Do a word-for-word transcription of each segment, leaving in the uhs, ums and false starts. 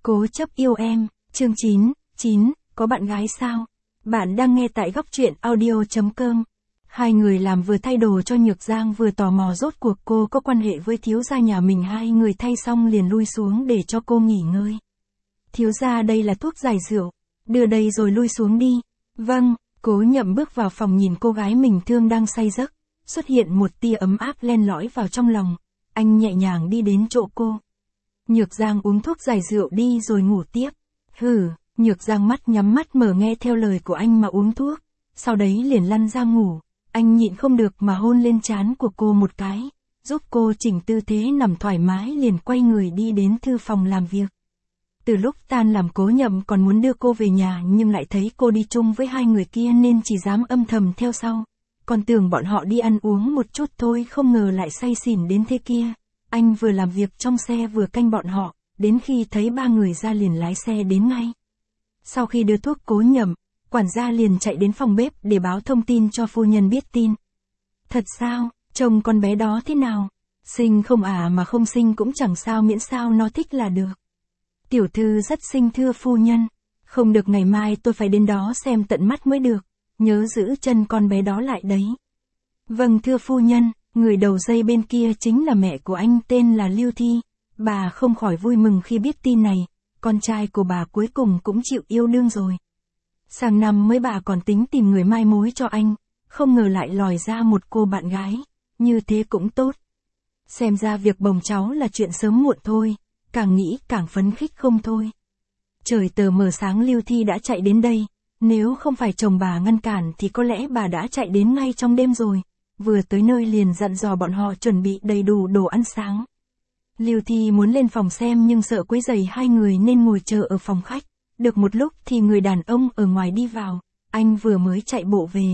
Cố chấp yêu em, chương chín, chín, có bạn gái sao? Bạn đang nghe tại góc truyện audio.com. Hai người làm vừa thay đồ cho Nhược Giang vừa tò mò rốt cuộc cô có quan hệ với thiếu gia nhà mình. Hai người thay xong liền lui xuống để cho cô nghỉ ngơi. Thiếu gia, đây là thuốc giải rượu, đưa đây rồi lui xuống đi. Vâng. Cố Nhậm bước vào phòng nhìn cô gái mình thương đang say giấc, xuất hiện một tia ấm áp len lỏi vào trong lòng. Anh nhẹ nhàng đi đến chỗ cô. Nhược Giang, uống thuốc giải rượu đi rồi ngủ tiếp. Hừ. Nhược Giang mắt nhắm mắt mở nghe theo lời của anh mà uống thuốc, sau đấy liền lăn ra ngủ. Anh nhịn không được mà hôn lên trán của cô một cái, giúp cô chỉnh tư thế nằm thoải mái, liền quay người đi đến thư phòng làm việc. Từ lúc tan làm Cố Nhậm còn muốn đưa cô về nhà nhưng lại thấy cô đi chung với hai người kia nên chỉ dám âm thầm theo sau. Còn tưởng bọn họ đi ăn uống một chút thôi, không ngờ lại say xỉn đến thế kia. Anh vừa làm việc trong xe vừa canh bọn họ, đến khi thấy ba người ra liền lái xe đến ngay. Sau khi đưa thuốc Cố Nhậm, quản gia liền chạy đến phòng bếp để báo thông tin cho phu nhân biết tin. Thật sao, chồng con bé đó thế nào? Xinh không à? Mà không xinh cũng chẳng sao, miễn sao nó thích là được. Tiểu thư rất xinh thưa phu nhân. Không được, ngày mai tôi phải đến đó xem tận mắt mới được. Nhớ giữ chân con bé đó lại đấy. Vâng thưa phu nhân. Người đầu dây bên kia chính là mẹ của anh, tên là Lưu Thi. Bà không khỏi vui mừng khi biết tin này. Con trai của bà cuối cùng cũng chịu yêu đương rồi. Sang năm mới bà còn tính tìm người mai mối cho anh, không ngờ lại lòi ra một cô bạn gái. Như thế cũng tốt. Xem ra việc bồng cháu là chuyện sớm muộn thôi. Càng nghĩ càng phấn khích không thôi. Trời tờ mờ sáng Lưu Thi đã chạy đến đây. Nếu không phải chồng bà ngăn cản thì có lẽ bà đã chạy đến ngay trong đêm rồi. Vừa tới nơi liền dặn dò bọn họ chuẩn bị đầy đủ đồ ăn sáng. Lưu Thi muốn lên phòng xem nhưng sợ quấy rầy hai người nên ngồi chờ ở phòng khách. Được một lúc thì người đàn ông ở ngoài đi vào. Anh vừa mới chạy bộ về.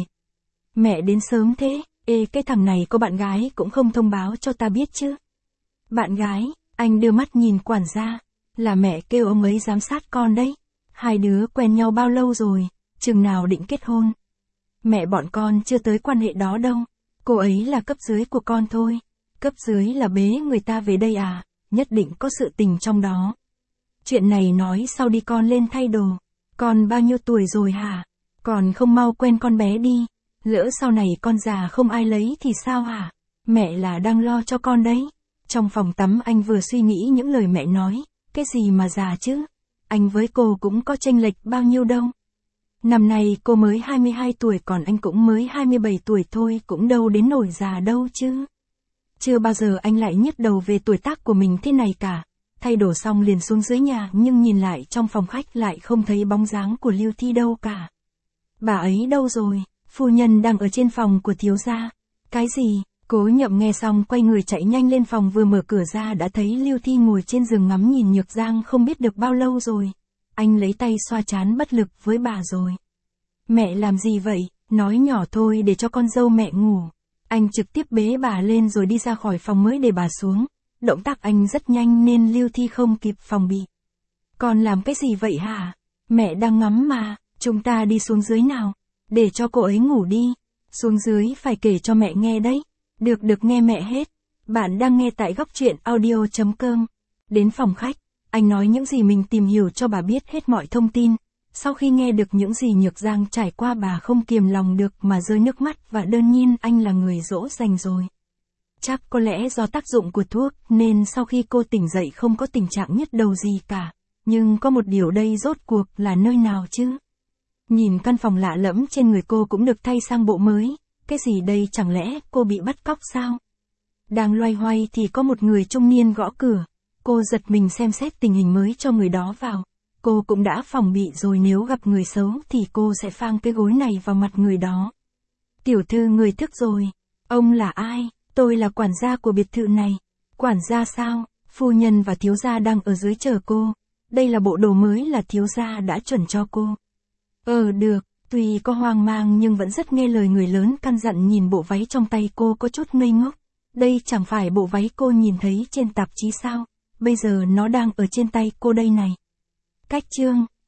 Mẹ đến sớm thế. Ê, cái thằng này có bạn gái cũng không thông báo cho ta biết chứ. Bạn gái? Anh đưa mắt nhìn quản gia. Là mẹ kêu ông ấy giám sát con đấy. Hai đứa quen nhau bao lâu rồi? Chừng nào định kết hôn? Mẹ, bọn con chưa tới quan hệ đó đâu. Cô ấy là cấp dưới của con thôi. Cấp dưới là bế người ta về đây à? Nhất định có sự tình trong đó. Chuyện này nói sau đi, con lên thay đồ. Con bao nhiêu tuổi rồi hả? Còn không mau quen con bé đi. Lỡ sau này con già không ai lấy thì sao hả? Mẹ là đang lo cho con đấy. Trong phòng tắm anh vừa suy nghĩ những lời mẹ nói. Cái gì mà già chứ? Anh với cô cũng có chênh lệch bao nhiêu đâu. Năm nay cô mới hai mươi hai tuổi còn anh cũng mới hai mươi bảy tuổi thôi, cũng đâu đến nổi già đâu chứ. Chưa bao giờ anh lại nhức đầu về tuổi tác của mình thế này cả. Thay đồ xong liền xuống dưới nhà nhưng nhìn lại trong phòng khách lại không thấy bóng dáng của Lưu Thi đâu cả. Bà ấy đâu rồi? Phu nhân đang ở trên phòng của thiếu gia. Cái gì? Cố Nhậm nghe xong quay người chạy nhanh lên phòng, vừa mở cửa ra đã thấy Lưu Thi ngồi trên giường ngắm nhìn Nhược Giang không biết được bao lâu rồi. Anh lấy tay xoa trán bất lực với bà rồi. Mẹ làm gì vậy? Nói nhỏ thôi để cho con dâu mẹ ngủ. Anh trực tiếp bế bà lên rồi đi ra khỏi phòng mới để bà xuống. Động tác anh rất nhanh nên Lưu Thi không kịp phòng bị. Con làm cái gì vậy hả? Mẹ đang ngắm mà, chúng ta đi xuống dưới nào. Để cho cô ấy ngủ đi. Xuống dưới phải kể cho mẹ nghe đấy. Được được, nghe mẹ hết. Bạn đang nghe tại góc truyện audio.com. Đến phòng khách, anh nói những gì mình tìm hiểu cho bà biết hết mọi thông tin. Sau khi nghe được những gì Nhược Giang trải qua, bà không kiềm lòng được mà rơi nước mắt, và đơn nhiên anh là người dỗ dành rồi. Chắc có lẽ do tác dụng của thuốc nên sau khi cô tỉnh dậy không có tình trạng nhức đầu gì cả. Nhưng có một điều, đây rốt cuộc là nơi nào chứ? Nhìn căn phòng lạ lẫm trên người cô cũng được thay sang bộ mới. Cái gì đây, chẳng lẽ cô bị bắt cóc sao? Đang loay hoay thì có một người trung niên gõ cửa. Cô giật mình xem xét tình hình mới cho người đó vào. Cô cũng đã phòng bị rồi, nếu gặp người xấu thì cô sẽ phang cái gối này vào mặt người đó. Tiểu thư, người thức rồi. Ông là ai? Tôi là quản gia của biệt thự này. Quản gia sao? Phu nhân và thiếu gia đang ở dưới chờ cô. Đây là bộ đồ mới là thiếu gia đã chuẩn cho cô. Ờ được. Tuy có hoang mang nhưng vẫn rất nghe lời người lớn căn dặn. Nhìn bộ váy trong tay cô có chút ngây ngốc. Đây chẳng phải bộ váy cô nhìn thấy trên tạp chí sao? Bây giờ nó đang ở trên tay cô đây này. Cách chương